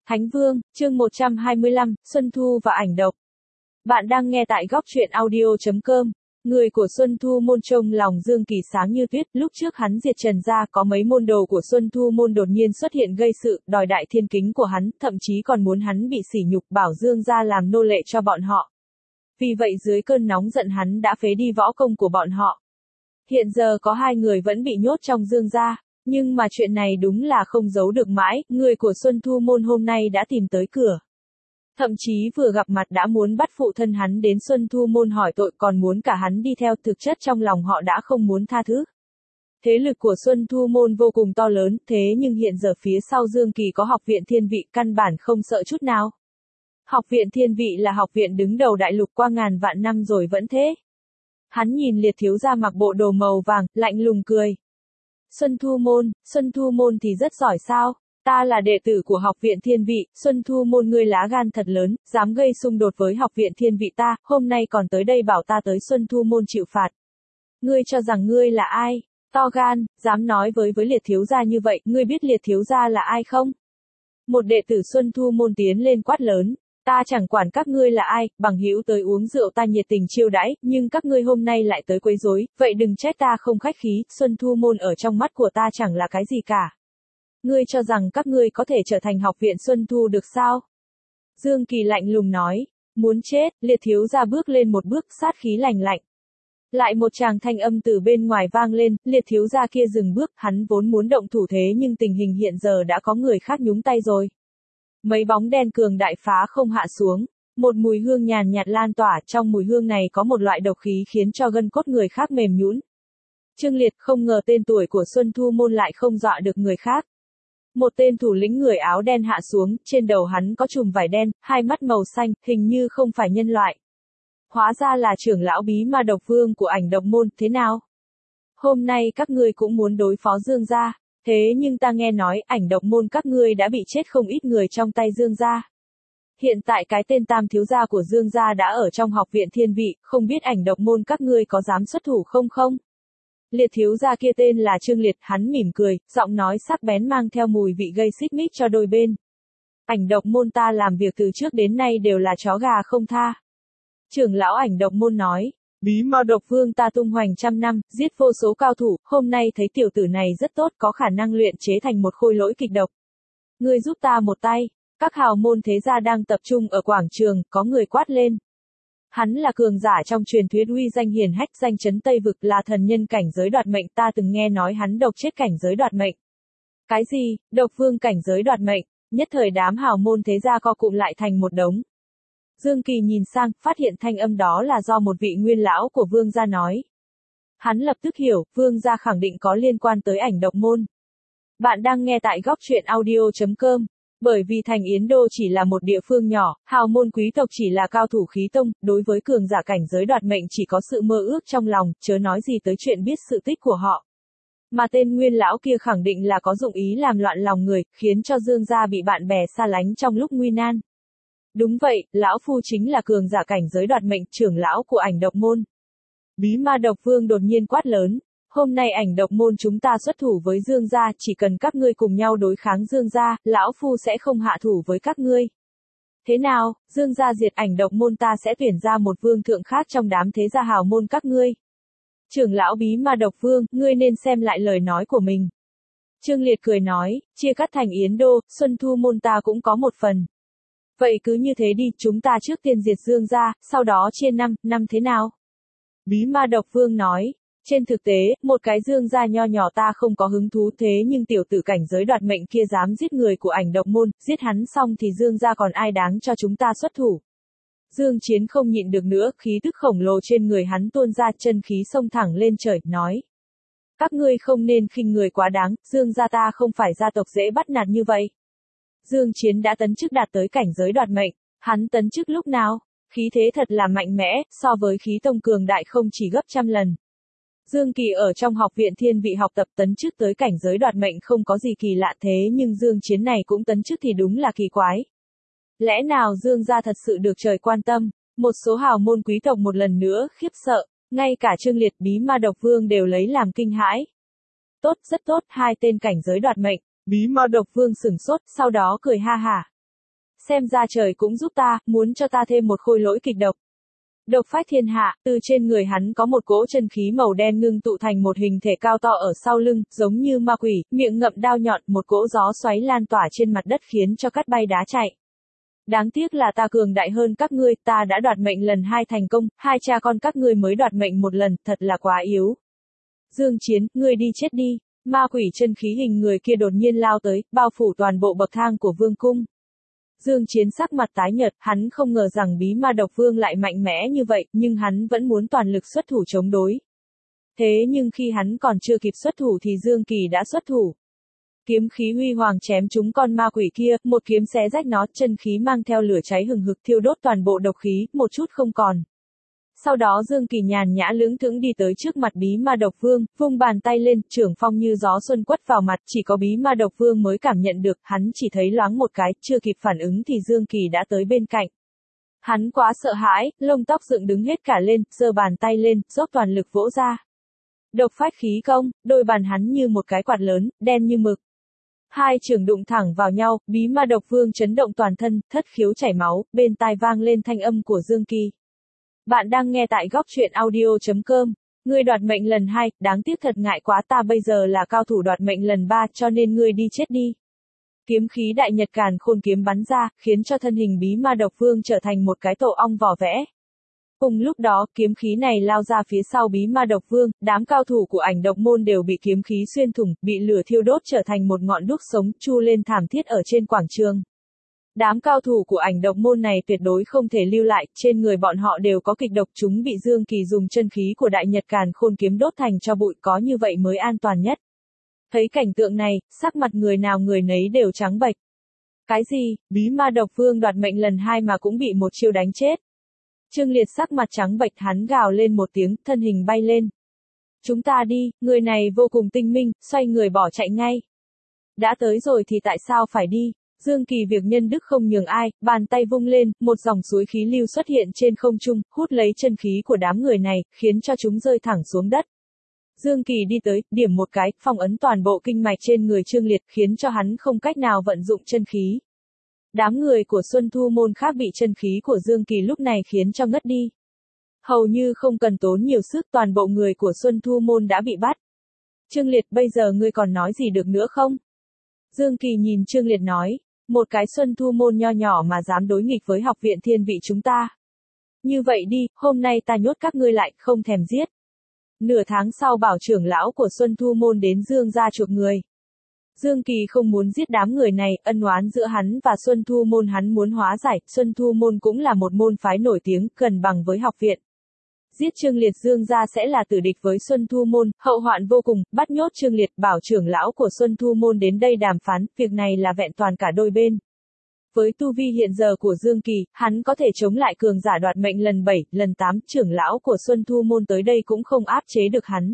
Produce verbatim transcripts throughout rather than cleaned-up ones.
Thánh Vương, chương một trăm hai mươi lăm, Xuân Thu và ảnh độc. Bạn đang nghe tại góc truyện audio.com. Người của Xuân Thu môn trông lòng Dương Kỳ sáng như tuyết, lúc trước hắn diệt Trần gia có mấy môn đồ của Xuân Thu môn đột nhiên xuất hiện gây sự, đòi đại thiên kính của hắn, thậm chí còn muốn hắn bị sỉ nhục, bảo Dương gia làm nô lệ cho bọn họ. Vì vậy dưới cơn nóng giận hắn đã phế đi võ công của bọn họ. Hiện giờ có hai người vẫn bị nhốt trong Dương gia. Nhưng mà chuyện này đúng là không giấu được mãi, người của Xuân Thu môn hôm nay đã tìm tới cửa. Thậm chí vừa gặp mặt đã muốn bắt phụ thân hắn đến Xuân Thu môn hỏi tội, còn muốn cả hắn đi theo, thực chất trong lòng họ đã không muốn tha thứ. Thế lực của Xuân Thu môn vô cùng to lớn, thế nhưng hiện giờ phía sau Dương Kỳ có học viện Thiên Vị, căn bản không sợ chút nào. Học viện Thiên Vị là học viện đứng đầu đại lục qua ngàn vạn năm rồi vẫn thế. Hắn nhìn Liệt thiếu gia mặc bộ đồ màu vàng, lạnh lùng cười. Xuân Thu môn, Xuân Thu môn thì rất giỏi sao? Ta là đệ tử của học viện Thiên Vị, Xuân Thu môn ngươi lá gan thật lớn, dám gây xung đột với học viện Thiên Vị ta, hôm nay còn tới đây bảo ta tới Xuân Thu môn chịu phạt. Ngươi cho rằng ngươi là ai? To gan, dám nói với với Liệt thiếu gia như vậy, ngươi biết Liệt thiếu gia là ai không? Một đệ tử Xuân Thu môn tiến lên quát lớn. Ta chẳng quản các ngươi là ai, bằng hữu tới uống rượu ta nhiệt tình chiêu đãi, nhưng các ngươi hôm nay lại tới quấy rối, vậy đừng trách ta không khách khí, Xuân Thu môn ở trong mắt của ta chẳng là cái gì cả. Ngươi cho rằng các ngươi có thể trở thành học viện Xuân Thu được sao? Dương Kỳ lạnh lùng nói, muốn chết, Liệt thiếu gia bước lên một bước, sát khí lạnh lạnh. Lại một tràng thanh âm từ bên ngoài vang lên, Liệt thiếu gia kia dừng bước, hắn vốn muốn động thủ thế nhưng tình hình hiện giờ đã có người khác nhúng tay rồi. Mấy bóng đen cường đại phá không hạ xuống, một mùi hương nhàn nhạt lan tỏa, trong mùi hương này có một loại độc khí khiến cho gân cốt người khác mềm nhũn. Trương Liệt không ngờ tên tuổi của Xuân Thu môn lại không dọa được người khác. Một tên thủ lĩnh người áo đen hạ xuống, trên đầu hắn có chùm vải đen, hai mắt màu xanh, hình như không phải nhân loại. Hóa ra là trưởng lão bí ma độc vương của ảnh độc môn, thế nào? Hôm nay các ngươi cũng muốn đối phó Dương gia. Thế nhưng ta nghe nói, ảnh độc môn các ngươi đã bị chết không ít người trong tay Dương gia. Hiện tại cái tên tam thiếu gia của Dương gia đã ở trong học viện Thiên Vị, không biết ảnh độc môn các ngươi có dám xuất thủ không không? Liệt thiếu gia kia tên là Trương Liệt, hắn mỉm cười, giọng nói sắc bén mang theo mùi vị gây xích mích cho đôi bên. Ảnh độc môn ta làm việc từ trước đến nay đều là chó gà không tha. Trưởng lão ảnh độc môn nói. Bí ma độc vương ta tung hoành trăm năm, giết vô số cao thủ, hôm nay thấy tiểu tử này rất tốt, có khả năng luyện chế thành một khôi lỗi kịch độc. Ngươi giúp ta một tay, các hào môn thế gia đang tập trung ở quảng trường, có người quát lên. Hắn là cường giả trong truyền thuyết uy danh hiển hách, danh chấn Tây Vực, là thần nhân cảnh giới đoạt mệnh, ta từng nghe nói hắn độc chết cảnh giới đoạt mệnh. Cái gì, độc vương cảnh giới đoạt mệnh, nhất thời đám hào môn thế gia co cụm lại thành một đống. Dương Kỳ nhìn sang, phát hiện thanh âm đó là do một vị nguyên lão của Vương gia nói. Hắn lập tức hiểu, Vương gia khẳng định có liên quan tới ảnh độc môn. Bạn đang nghe tại góc truyện audio.com. Bởi vì thành Yến Đô chỉ là một địa phương nhỏ, hào môn quý tộc chỉ là cao thủ khí tông, đối với cường giả cảnh giới đoạt mệnh chỉ có sự mơ ước trong lòng, chớ nói gì tới chuyện biết sự tích của họ. Mà tên nguyên lão kia khẳng định là có dụng ý làm loạn lòng người, khiến cho Dương gia bị bạn bè xa lánh trong lúc nguy nan. Đúng vậy, lão phu chính là cường giả cảnh giới đoạt mệnh, trưởng lão của ảnh độc môn. Bí ma độc vương đột nhiên quát lớn, hôm nay ảnh độc môn chúng ta xuất thủ với Dương gia, chỉ cần các ngươi cùng nhau đối kháng Dương gia, lão phu sẽ không hạ thủ với các ngươi. Thế nào, Dương gia diệt ảnh độc môn ta sẽ tuyển ra một vương thượng khác trong đám thế gia hào môn các ngươi. Trưởng lão bí ma độc vương, ngươi nên xem lại lời nói của mình. Trương Liệt cười nói, chia cắt thành Yến Đô, Xuân Thu môn ta cũng có một phần. Vậy cứ như thế đi, chúng ta trước tiên diệt Dương gia, sau đó chia năm, năm thế nào? Bí ma độc vương nói, trên thực tế, một cái Dương gia nho nhỏ ta không có hứng thú, thế nhưng tiểu tử cảnh giới đoạt mệnh kia dám giết người của ảnh độc môn, giết hắn xong thì Dương gia còn ai đáng cho chúng ta xuất thủ. Dương Chiến không nhịn được nữa, khí tức khổng lồ trên người hắn tuôn ra, chân khí xông thẳng lên trời, nói. Các ngươi không nên khinh người quá đáng, Dương gia ta không phải gia tộc dễ bắt nạt như vậy. Dương Chiến đã tấn chức đạt tới cảnh giới đoạt mệnh, hắn tấn chức lúc nào? Khí thế thật là mạnh mẽ, so với khí tông cường đại không chỉ gấp trăm lần. Dương Kỳ ở trong học viện Thiên Vị học tập tấn chức tới cảnh giới đoạt mệnh không có gì kỳ lạ, thế nhưng Dương Chiến này cũng tấn chức thì đúng là kỳ quái. Lẽ nào Dương gia thật sự được trời quan tâm? Một số hào môn quý tộc một lần nữa khiếp sợ, ngay cả Trương Liệt bí ma độc vương đều lấy làm kinh hãi. Tốt, rất tốt, hai tên cảnh giới đoạt mệnh. Bí ma độc vương sửng sốt, sau đó cười ha hả. xem ra trời cũng giúp ta, muốn cho ta thêm một khôi lỗi kịch độc. Độc phách thiên hạ, từ trên người hắn có một cỗ chân khí màu đen ngưng tụ thành một hình thể cao to ở sau lưng, giống như ma quỷ, miệng ngậm đao nhọn, một cỗ gió xoáy lan tỏa trên mặt đất khiến cho cát bay đá chạy. Đáng tiếc là ta cường đại hơn các ngươi, ta đã đoạt mệnh lần hai thành công, hai cha con các ngươi mới đoạt mệnh một lần, thật là quá yếu. Dương Chiến, ngươi đi chết đi. Ma quỷ chân khí hình người kia đột nhiên lao tới, bao phủ toàn bộ bậc thang của vương cung. Dương Chiến sắc mặt tái nhợt, hắn không ngờ rằng bí ma độc vương lại mạnh mẽ như vậy, nhưng hắn vẫn muốn toàn lực xuất thủ chống đối. Thế nhưng khi hắn còn chưa kịp xuất thủ thì Dương Kỳ đã xuất thủ. Kiếm khí huy hoàng chém trúng con ma quỷ kia, một kiếm xé rách nó, chân khí mang theo lửa cháy hừng hực thiêu đốt toàn bộ độc khí, một chút không còn. Sau đó Dương Kỳ nhàn nhã lững thững đi tới trước mặt bí ma độc vương, vung bàn tay lên, trưởng phong như gió xuân quất vào mặt, chỉ có bí ma độc vương mới cảm nhận được, hắn chỉ thấy loáng một cái, chưa kịp phản ứng thì Dương Kỳ đã tới bên cạnh. Hắn quá sợ hãi, lông tóc dựng đứng hết cả lên, giơ bàn tay lên, dốc toàn lực vỗ ra. Độc phách khí công, đôi bàn hắn như một cái quạt lớn, đen như mực. Hai trường đụng thẳng vào nhau, bí ma độc vương chấn động toàn thân, thất khiếu chảy máu, bên tai vang lên thanh âm của Dương Kỳ. Bạn đang nghe tại góc truyện audio chấm com. Ngươi đoạt mệnh lần hai, đáng tiếc thật ngại quá, ta bây giờ là cao thủ đoạt mệnh lần ba, cho nên ngươi đi chết đi. Kiếm khí đại nhật càn khôn kiếm bắn ra, khiến cho thân hình bí ma độc vương trở thành một cái tổ ong vỏ vẽ. Cùng lúc đó, kiếm khí này lao ra phía sau bí ma độc vương, đám cao thủ của ảnh độc môn đều bị kiếm khí xuyên thủng, bị lửa thiêu đốt trở thành một ngọn đuốc sống, chu lên thảm thiết ở trên quảng trường. Đám cao thủ của ảnh độc môn này tuyệt đối không thể lưu lại, trên người bọn họ đều có kịch độc, chúng bị Dương Kỳ dùng chân khí của đại nhật càn khôn kiếm đốt thành cho bụi, có như vậy mới an toàn nhất. Thấy cảnh tượng này, sắc mặt người nào người nấy đều trắng bệch. Cái gì, bí ma độc vương đoạt mệnh lần hai mà cũng bị một chiêu đánh chết. Trương Liệt sắc mặt trắng bệch, hắn gào lên một tiếng, thân hình bay lên. Chúng ta đi, người này vô cùng tinh minh, xoay người bỏ chạy ngay. Đã tới rồi thì tại sao phải đi? Dương Kỳ việc nhân đức không nhường ai, bàn tay vung lên, một dòng suối khí lưu xuất hiện trên không trung, hút lấy chân khí của đám người này, khiến cho chúng rơi thẳng xuống đất. Dương Kỳ đi tới, điểm một cái, phong ấn toàn bộ kinh mạch trên người Trương Liệt, khiến cho hắn không cách nào vận dụng chân khí. Đám người của Xuân Thu môn khác bị chân khí của Dương Kỳ lúc này khiến cho ngất đi. Hầu như không cần tốn nhiều sức, toàn bộ người của Xuân Thu môn đã bị bắt. Trương Liệt, bây giờ ngươi còn nói gì được nữa không? Dương Kỳ nhìn Trương Liệt nói, một cái Xuân Thu môn nho nhỏ mà dám đối nghịch với học viện thiên vị chúng ta. Như vậy đi, hôm nay ta nhốt các ngươi lại, không thèm giết. Nửa tháng sau bảo trưởng lão của Xuân Thu môn đến Dương gia chuộc người. Dương Kỳ không muốn giết đám người này, ân oán giữa hắn và Xuân Thu môn hắn muốn hóa giải, Xuân Thu môn cũng là một môn phái nổi tiếng, gần bằng với học viện. Giết Trương Liệt, Dương gia sẽ là tử địch với Xuân Thu môn, hậu hoạn vô cùng, bắt nhốt Trương Liệt, bảo trưởng lão của Xuân Thu môn đến đây đàm phán, việc này là vẹn toàn cả đôi bên. Với tu vi hiện giờ của Dương Kỳ, hắn có thể chống lại cường giả đoạt mệnh lần bảy, lần tám, trưởng lão của Xuân Thu môn tới đây cũng không áp chế được hắn.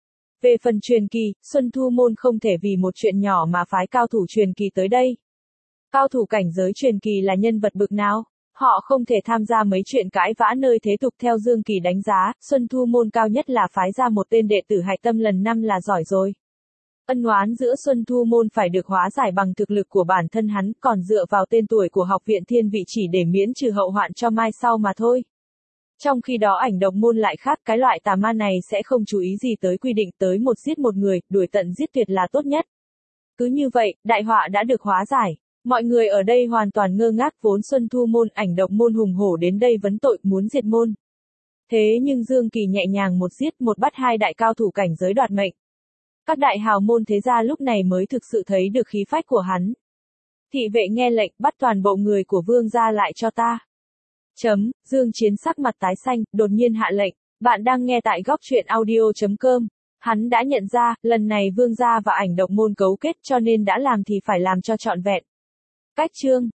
Về phần truyền kỳ, Xuân Thu môn không thể vì một chuyện nhỏ mà phái cao thủ truyền kỳ tới đây. Cao thủ cảnh giới truyền kỳ là nhân vật bực nào? Họ không thể tham gia mấy chuyện cãi vã nơi thế tục. Theo Dương Kỳ đánh giá, Xuân Thu môn cao nhất là phái ra một tên đệ tử hạch tâm lần năm là giỏi rồi. Ân oán giữa Xuân Thu môn phải được hóa giải bằng thực lực của bản thân hắn, còn dựa vào tên tuổi của học viện thiên vị chỉ để miễn trừ hậu hoạn cho mai sau mà thôi. Trong khi đó ảnh độc môn lại khác, cái loại tà ma này sẽ không chú ý gì tới quy định, tới một giết một người, đuổi tận giết tuyệt là tốt nhất. Cứ như vậy, đại họa đã được hóa giải. Mọi người ở đây hoàn toàn ngơ ngác, vốn Xuân Thu môn, ảnh độc môn hùng hổ đến đây vấn tội, muốn diệt môn. Thế nhưng Dương Kỳ nhẹ nhàng một giết một bắt hai đại cao thủ cảnh giới đoạt mệnh. Các đại hào môn thế gia lúc này mới thực sự thấy được khí phách của hắn. Thị vệ nghe lệnh, bắt toàn bộ người của Vương gia lại cho ta. Chấm, Dương Chiến sắc mặt tái xanh, đột nhiên hạ lệnh. Bạn đang nghe tại góc truyện audio chấm com. Hắn đã nhận ra, lần này Vương gia và ảnh độc môn cấu kết cho nên đã làm thì phải làm cho trọn vẹn. Cách chương